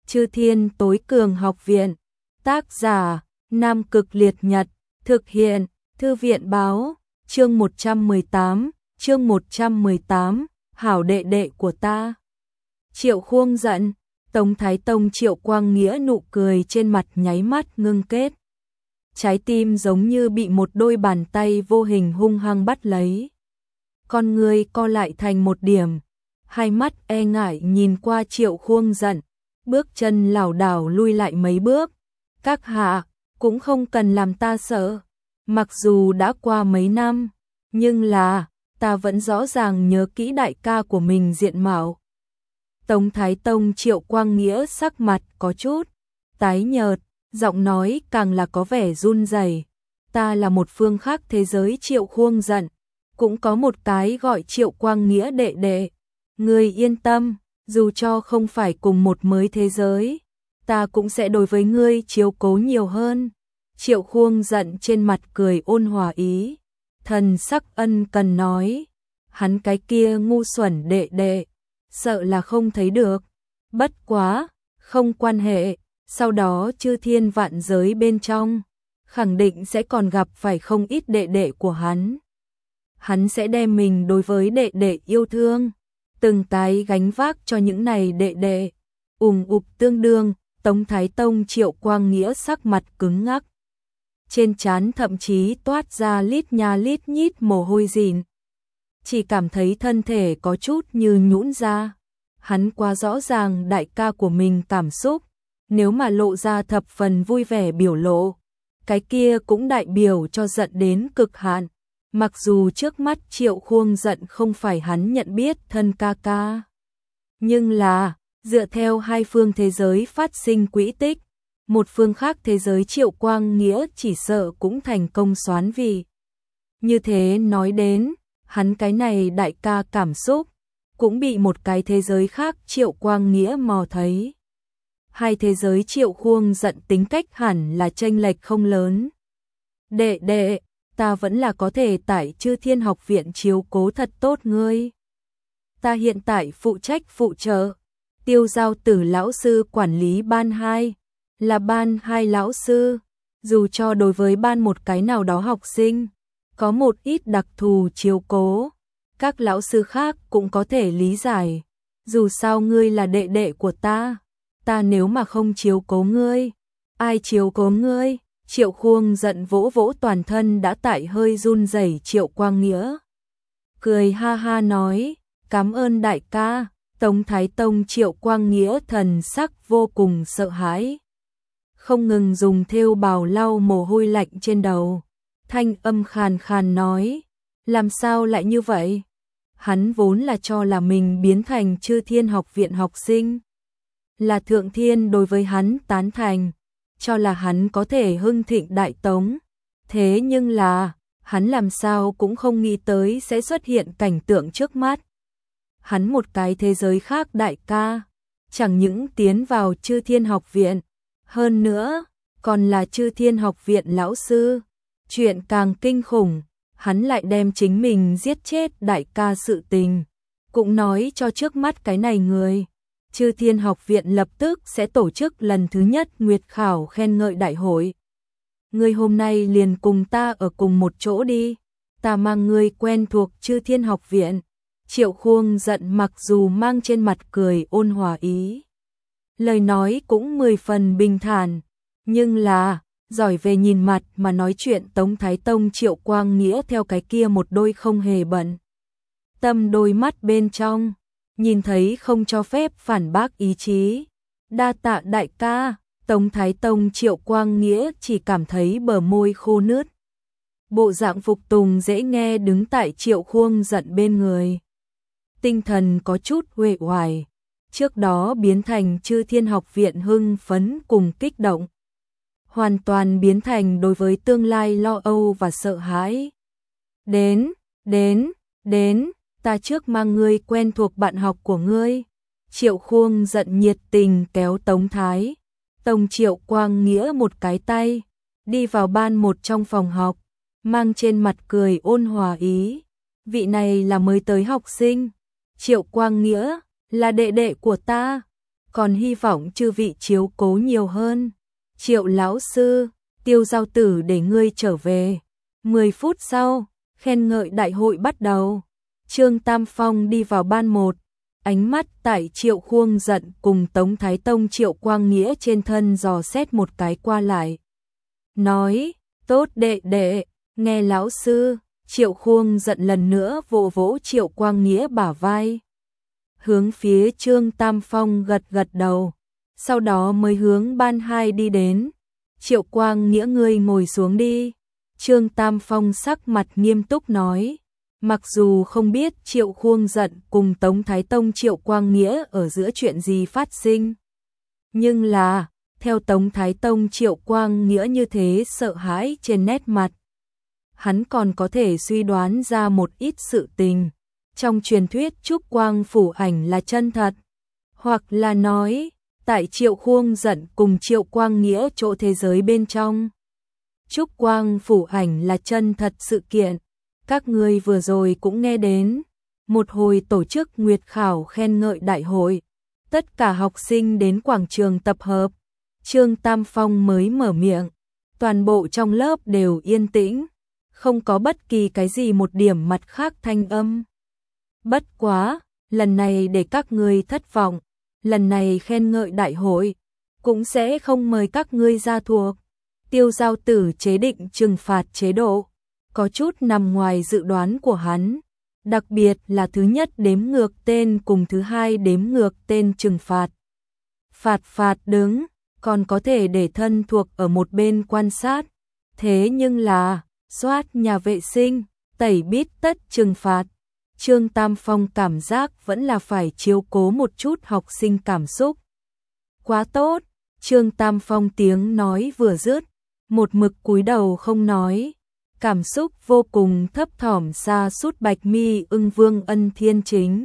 Chư Thiên Tối Cường Học Viện. Tác giả: Nam Cực Liệt Nhật. Thực hiện: Thư viện báo. Chương 118. Hảo đệ đệ của ta. Triệu Khuông giận. Tống Thái Tông Triệu Quang Nghĩa nụ cười trên mặt nháy mắt ngưng kết. Trái tim giống như bị một đôi bàn tay vô hình hung hăng bắt lấy. Con người co lại thành một điểm, hai mắt e ngại nhìn qua Triệu Khuông giận, bước chân lảo đảo lui lại mấy bước. Các hạ, cũng không cần làm ta sợ, mặc dù đã qua mấy năm, nhưng là, ta vẫn rõ ràng nhớ kỹ đại ca của mình diện mạo. Tống Thái Tông Triệu Quang Nghĩa sắc mặt có chút tái nhợt, giọng nói càng là có vẻ run rẩy. Ta là một phương khác thế giới. Triệu Khuông giận, cũng có một cái gọi Triệu Quang Nghĩa đệ đệ. Ngươi yên tâm, dù cho không phải cùng một mới thế giới, ta cũng sẽ đối với ngươi chiếu cố nhiều hơn. Triệu Khuông giận trên mặt cười ôn hòa ý, thần sắc ân cần nói, hắn cái kia ngu xuẩn đệ đệ, sợ là không thấy được. Bất quá, không quan hệ, sau đó chư thiên vạn giới bên trong, khẳng định sẽ còn gặp phải không ít đệ đệ của hắn. Hắn sẽ đem mình đối với đệ đệ yêu thương, từng cái gánh vác cho những này đệ đệ. Tương đương, Tống Thái Tông Triệu Quang Nghĩa sắc mặt cứng ngắc. Trên trán thậm chí toát ra lít nha lít nhít mồ hôi dịn. Chỉ cảm thấy thân thể có chút như nhũn ra. Hắn quá rõ ràng đại ca của mình cảm xúc, nếu mà lộ ra thập phần vui vẻ biểu lộ, cái kia cũng đại biểu cho giận đến cực hạn. Mặc dù trước mắt Triệu Khuông giận không phải hắn nhận biết thân ca ca, nhưng là, dựa theo hai phương thế giới phát sinh quỹ tích, một phương khác thế giới Triệu Quang Nghĩa chỉ sợ cũng thành công soán vị. Như thế nói đến, hắn cái này đại ca cảm xúc, cũng bị một cái thế giới khác Triệu Quang Nghĩa mò thấy. Hai thế giới Triệu Khuông giận tính cách hẳn là chênh lệch không lớn. Đệ đệ, ta vẫn là có thể tại Chư Thiên Học Viện chiếu cố thật tốt ngươi. Ta hiện tại phụ trách phụ trợ, Tiêu Giao Tử lão sư quản lý ban 2, là ban 2 lão sư, dù cho đối với ban một cái nào đó học sinh, có một ít đặc thù chiếu cố, các lão sư khác cũng có thể lý giải. Dù sao ngươi là đệ đệ của ta nếu mà không chiếu cố ngươi, ai chiếu cố ngươi? Triệu Khuông giận vỗ vỗ toàn thân đã tại hơi run rẩy Triệu Quang Nghĩa. Cười ha ha nói, cảm ơn đại ca. Tống Thái Tông Triệu Quang Nghĩa thần sắc vô cùng sợ hãi, không ngừng dùng thêu bào lau mồ hôi lạnh trên đầu. Thanh âm khàn khàn nói, làm sao lại như vậy? Hắn vốn là cho là mình biến thành Chư Thiên Học Viện học sinh, là Thượng Thiên đối với hắn tán thành, cho là hắn có thể hưng thịnh Đại Tống. Thế nhưng là, hắn làm sao cũng không nghĩ tới sẽ xuất hiện cảnh tượng trước mắt. Hắn một cái thế giới khác đại ca, chẳng những tiến vào Chư Thiên Học Viện, hơn nữa, còn là Chư Thiên Học Viện lão sư. Chuyện càng kinh khủng, hắn lại đem chính mình giết chết đại ca sự tình, cũng nói cho trước mắt cái này người. Chư Thiên Học Viện lập tức sẽ tổ chức lần thứ nhất Nguyệt Khảo khen ngợi đại hội. Ngươi hôm nay liền cùng ta ở cùng một chỗ đi, ta mang ngươi quen thuộc Chư Thiên Học Viện. Triệu Khuông giận mặc dù mang trên mặt cười ôn hòa ý, lời nói cũng 10 phần bình thản, nhưng là, giỏi về nhìn mặt mà nói chuyện. Tống Thái Tông Triệu Quang Nghĩa theo cái kia một đôi không hề bận tâm đôi mắt bên trong, nhìn thấy không cho phép phản bác ý chí. Đa tạ đại ca. Tống Thái Tông Triệu Quang Nghĩa chỉ cảm thấy bờ môi khô nứt. Bộ dạng phục tùng dễ nghe đứng tại Triệu Khuông giận bên người, tinh thần có chút uể oải, trước đó biến thành Chư Thiên Học Viện hưng phấn cùng kích động, hoàn toàn biến thành đối với tương lai lo âu và sợ hãi. Đến, ta trước mang ngươi quen thuộc bạn học của ngươi. Triệu Khuông giận nhiệt tình kéo Tống Thái Tông Triệu Quang Nghĩa một cái tay, đi vào ban một trong phòng học, mang trên mặt cười ôn hòa ý. Vị này là mới tới học sinh, Triệu Quang Nghĩa, là đệ đệ của ta, còn hy vọng chư vị chiếu cố nhiều hơn. Triệu lão sư, Tiêu Giao Tử để ngươi trở về. 10 phút sau, khen ngợi đại hội bắt đầu. Trương Tam Phong đi vào ban 1, ánh mắt tại Triệu Khuông Giận cùng Tống Thái Tông Triệu Quang Nghĩa trên thân dò xét một cái qua lại. Nói, tốt đệ đệ, nghe lão sư. Triệu Khuông Giận lần nữa vỗ vỗ Triệu Quang Nghĩa bả vai. Hướng phía Trương Tam Phong gật gật đầu, sau đó mới hướng ban 2 đi đến. Triệu Quang Nghĩa ngươi ngồi xuống đi. Trương Tam Phong sắc mặt nghiêm túc nói. Mặc dù không biết Triệu Khuông Giận cùng Tống Thái Tông Triệu Quang Nghĩa ở giữa chuyện gì phát sinh, nhưng là, theo Tống Thái Tông Triệu Quang Nghĩa như thế sợ hãi trên nét mặt, hắn còn có thể suy đoán ra một ít sự tình. Trong truyền thuyết Trúc Quang Phủ Ảnh là chân thật, hoặc là nói, tại Triệu Khuông Giận cùng Triệu Quang Nghĩa chỗ thế giới bên trong, Trúc Quang Phủ Ảnh là chân thật sự kiện. Các ngươi vừa rồi cũng nghe đến, một hồi tổ chức nguyệt khảo khen ngợi đại hội, tất cả học sinh đến quảng trường tập hợp. Trương Tam Phong mới mở miệng, toàn bộ trong lớp đều yên tĩnh, không có bất kỳ cái gì một điểm mặt khác thanh âm. Bất quá, lần này để các ngươi thất vọng, lần này khen ngợi đại hội cũng sẽ không mời các ngươi ra thuộc. Tiêu Giao Tử chế định trừng phạt chế độ, có chút nằm ngoài dự đoán của hắn, đặc biệt là thứ nhất đếm ngược tên cùng thứ hai đếm ngược tên trừng phạt. Phạt đứng, còn có thể để thân thuộc ở một bên quan sát, thế nhưng là, soát nhà vệ sinh, tẩy bít tất trừng phạt. Trương Tam Phong cảm giác vẫn là phải chiếu cố một chút học sinh cảm xúc. Quá tốt, Trương Tam Phong tiếng nói vừa dứt, một mực cúi đầu không nói, cảm xúc vô cùng thấp thỏm sa sút Bạch Mi Ưng Vương Ân Thiên Chính.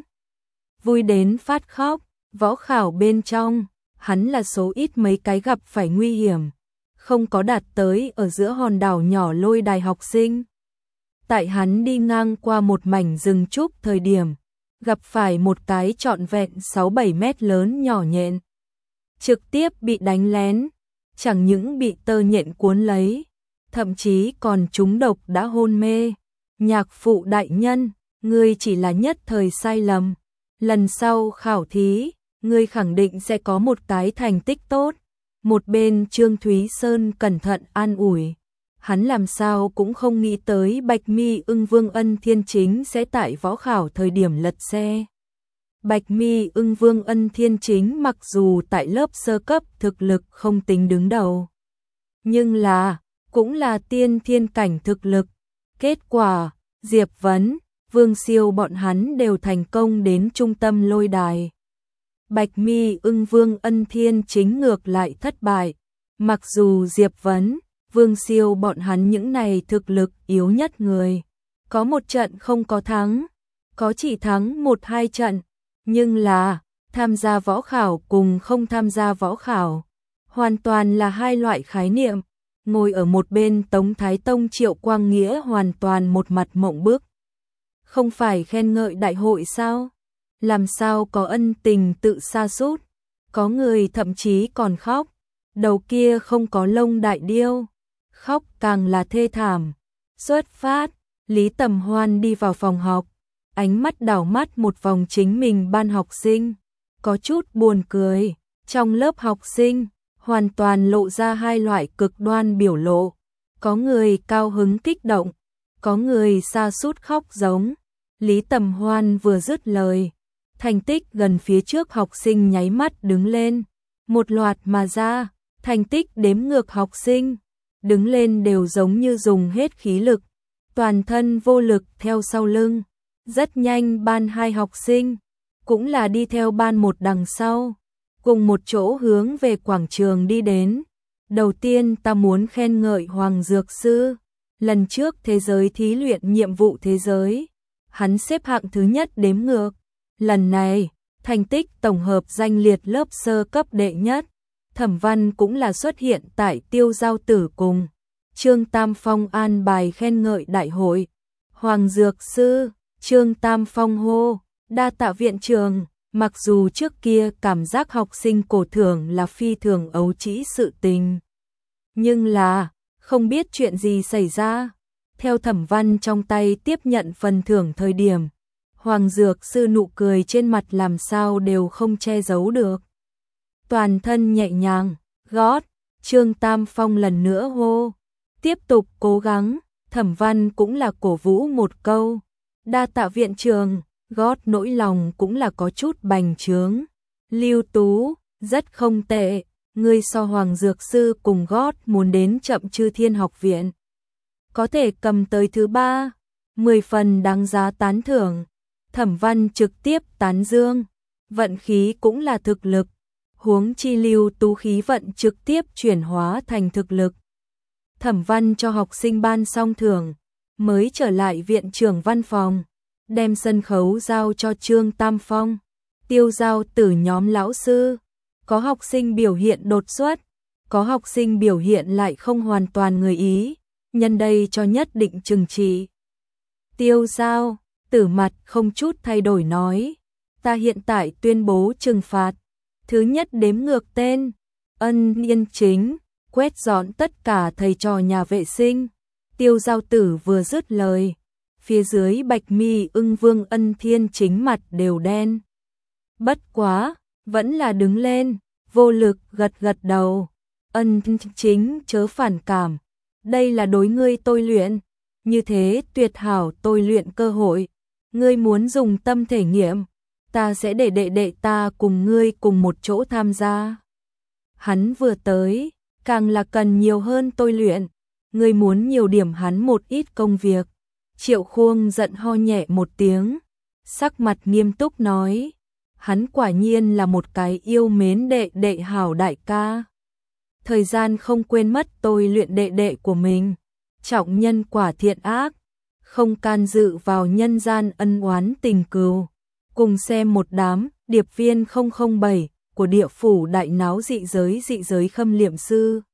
Vui đến phát khóc, võ khảo bên trong, hắn là số ít mấy cái gặp phải nguy hiểm, không có đạt tới ở giữa hòn đảo nhỏ Lôi Đài học sinh. Tại hắn đi ngang qua một mảnh rừng trúc thời điểm, gặp phải một cái trọn vẹn 6-7 mét lớn nhỏ nhện. Trực tiếp bị đánh lén, chẳng những bị tơ nhện cuốn lấy, thậm chí còn trúng độc đã hôn mê. Nhạc phụ đại nhân, ngươi chỉ là nhất thời sai lầm. Lần sau khảo thí, ngươi khẳng định sẽ có một cái thành tích tốt. Một bên Trương Thúy Sơn cẩn thận an ủi. Hắn làm sao cũng không nghĩ tới Bạch Mi Ưng Vương Ân Thiên Chính sẽ tại võ khảo thời điểm lật xe. Bạch Mi Ưng Vương Ân Thiên Chính mặc dù tại lớp sơ cấp thực lực không tính đứng đầu, nhưng là, cũng là tiên thiên cảnh thực lực. Kết quả, Diệp Vấn, Vương Siêu bọn hắn đều thành công đến trung tâm lôi đài. Bạch Mi Ưng Vương Ân Thiên Chính ngược lại thất bại. Mặc dù Diệp Vấn, Vương Siêu bọn hắn những này thực lực yếu nhất người, có một trận không có thắng, có chỉ thắng 1-2 trận, nhưng là tham gia võ khảo cùng không tham gia võ khảo, hoàn toàn là hai loại khái niệm. Ngồi ở một bên Tống Thái Tông Triệu Quang Nghĩa hoàn toàn một mặt mộng bức. Không phải khen ngợi đại hội sao? Làm sao có ân tình tự sa sút? Có người thậm chí còn khóc, đầu kia không có lông đại điêu, khóc càng là thê thảm. Xuất phát, Lý Tầm Hoan đi vào phòng học, ánh mắt đảo mắt một vòng chính mình ban học sinh, có chút buồn cười. Trong lớp học sinh, hoàn toàn lộ ra hai loại cực đoan biểu lộ, có người cao hứng kích động, có người sa sút khóc giống. Lý Tầm Hoan vừa dứt lời, thành tích gần phía trước học sinh nháy mắt đứng lên, một loạt mà ra, thành tích đếm ngược học sinh, đứng lên đều giống như dùng hết khí lực, toàn thân vô lực theo sau lưng. Rất nhanh ban 2 học sinh, cũng là đi theo ban 1 đằng sau, cùng một chỗ hướng về quảng trường đi đến. Đầu tiên ta muốn khen ngợi Hoàng Dược Sư, lần trước thế giới thí luyện nhiệm vụ thế giới, hắn xếp hạng thứ nhất đếm ngược. Lần này, thành tích tổng hợp danh liệt lớp sơ cấp đệ nhất. Thẩm Văn cũng là xuất hiện tại Tiêu Giao Tử cùng Trương Tam Phong an bài khen ngợi đại hội. Hoàng Dược Sư, Trương Tam Phong hô, đa tạ viện trường. Mặc dù trước kia cảm giác học sinh cổ thưởng là phi thường ấu trĩ sự tình, nhưng là không biết chuyện gì xảy ra. Theo Thẩm Văn trong tay tiếp nhận phần thưởng thời điểm, Hoàng Dược Sư nụ cười trên mặt làm sao đều không che giấu được. Toàn thân nhẹ nhàng, gót, Trương Tam Phong lần nữa hô. Tiếp tục cố gắng, Thẩm Văn cũng là cổ vũ một câu. Đa tạ viện trường, gót nỗi lòng cũng là có chút bành trướng. Lưu Tú, rất không tệ, ngươi so Hoàng Dược Sư cùng gót muốn đến chậm Chư Thiên học viện. Có thể cầm tới thứ 3, 10 phần đáng giá tán thưởng. Thẩm Văn trực tiếp tán dương, vận khí cũng là thực lực, huống chi Lưu Tú khí vận trực tiếp chuyển hóa thành thực lực. Thẩm Văn cho học sinh ban xong thưởng, mới trở lại viện trưởng văn phòng, đem sân khấu giao cho Trương Tam Phong, tiêu giao tử nhóm lão sư. Có học sinh biểu hiện đột xuất, có học sinh biểu hiện lại không hoàn toàn người ý, nhân đây cho nhất định trừng trị. Tiêu giao tử mặt không chút thay đổi nói, ta hiện tại tuyên bố trừng phạt. Thứ nhất đếm ngược tên, Ân Yên Chính, quét dọn tất cả thầy trò nhà vệ sinh. Tiêu giao tử vừa dứt lời, phía dưới Bạch Mi Ưng Vương Ân Thiên Chính mặt đều đen. Bất quá, vẫn là đứng lên, vô lực gật gật đầu. Ân Chính chớ phản cảm, đây là đối ngươi tôi luyện, như thế tuyệt hảo tôi luyện cơ hội. Ngươi muốn dùng tâm thể nghiệm, ta sẽ để đệ đệ ta cùng ngươi cùng một chỗ tham gia. Hắn vừa tới, càng là cần nhiều hơn tôi luyện, ngươi muốn nhiều điểm hắn một ít công việc. Triệu Khuông giận ho nhẹ một tiếng, sắc mặt nghiêm túc nói, hắn quả nhiên là một cái yêu mến đệ đệ hảo đại ca. Thời gian không quên mất tôi luyện đệ đệ của mình, trọng nhân quả thiện ác, không can dự vào nhân gian ân oán tình cừu. Cùng xem một đám điệp viên 007 của địa phủ đại náo dị giới khâm liệm sư.